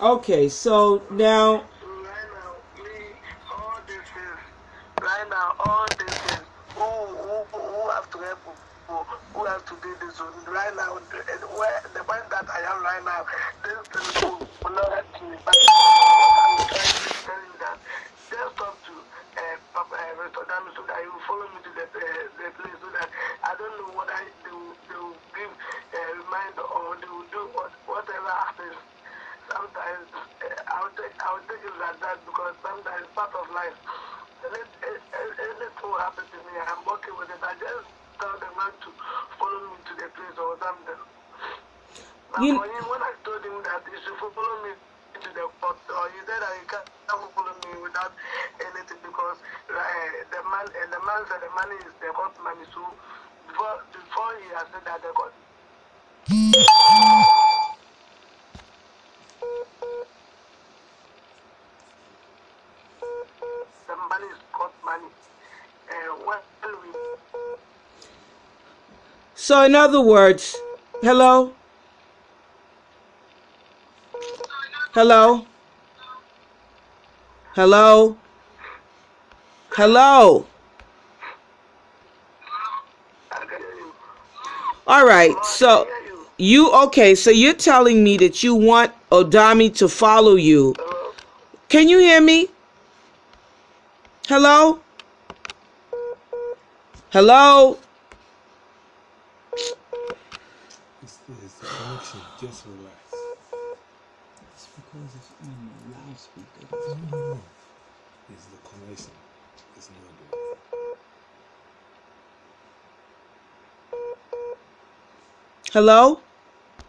Okay, so now, Right now, all this is, right now, all this is, who have to help, who have to do this. Right now, the point that I am right now, this thing will not help me. But what I'm trying to tell you that, just talk to Papa Mr. Dami so that he will follow me to the place so that I don't know what they will give a reminder or they will do whatever happens. Sometimes I'll take it like that because sometimes it's part of life. Anything will happen to me, I'm okay with it. I just tell the man to follow me to the place or something. But you for him, when I told him that he should follow me to the court, or he said that he can't follow me without anything because the man said the money is the court money. So before he has said that the court, the money is court money. When we so in other words, hello, hello, hello, hello. I can hear you. All right, Hello, I can so hear you. so you're telling me that you want Odami to follow you. Hello. Can you hear me? Hello? Hello? It's the connection. Just relax. It's because it's on loudspeaker. No. It's the connection. It's not good. Hello?